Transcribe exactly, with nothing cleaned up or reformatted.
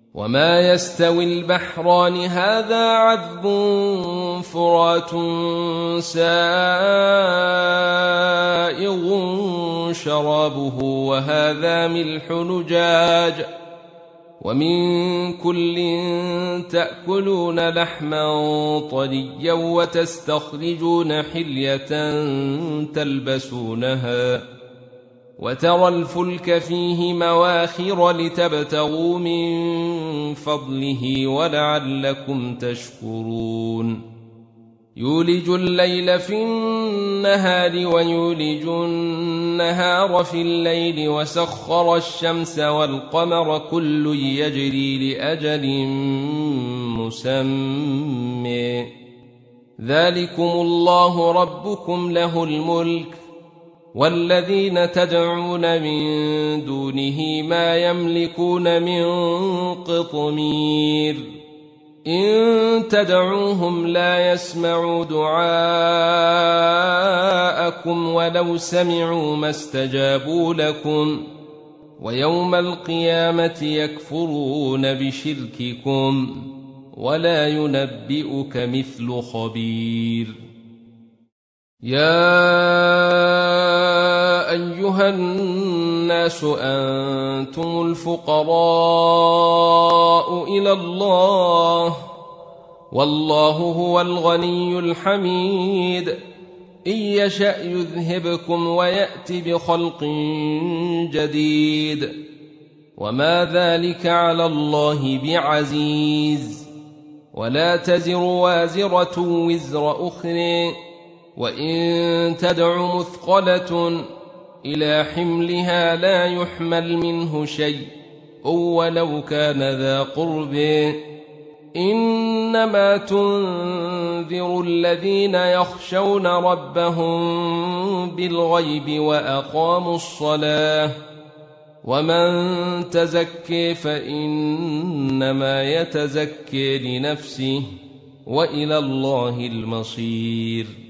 وما يستوي البحران هذا عذب فرات سائغ شرابه وهذا ملح نجاج ومن كل تأكلون لحما طريا وتستخرجون حلية تلبسونها وترى الفلك فيه مواخر لتبتغوا من فضله ولعلكم تشكرون يولج الليل في النهار ويولج النهار في الليل وسخر الشمس والقمر كل يجري لأجل مسمى ذلكم الله ربكم له الملك والذين تدعون من دونه ما يملكون من قطمير إن تدعوهم لا يسمعوا دعاءكم ولو سمعوا ما استجابوا لكم ويوم القيامة يكفرون بشرككم ولا ينبئك مثل خبير يا أيها الناس أنتم الفقراء إلى الله والله هو الغني الحميد إن يشأ يذهبكم ويأت بخلق جديد وما ذلك على الله بعزيز ولا تزر وازرة وزر أخرى وإن تدع مثقلة إلى حملها لا يحمل منه شيء ولو كان ذا قرب إنما تنذر الذين يخشون ربهم بالغيب وأقاموا الصلاة ومن تزكي فإنما يتزكي لنفسه وإلى الله المصير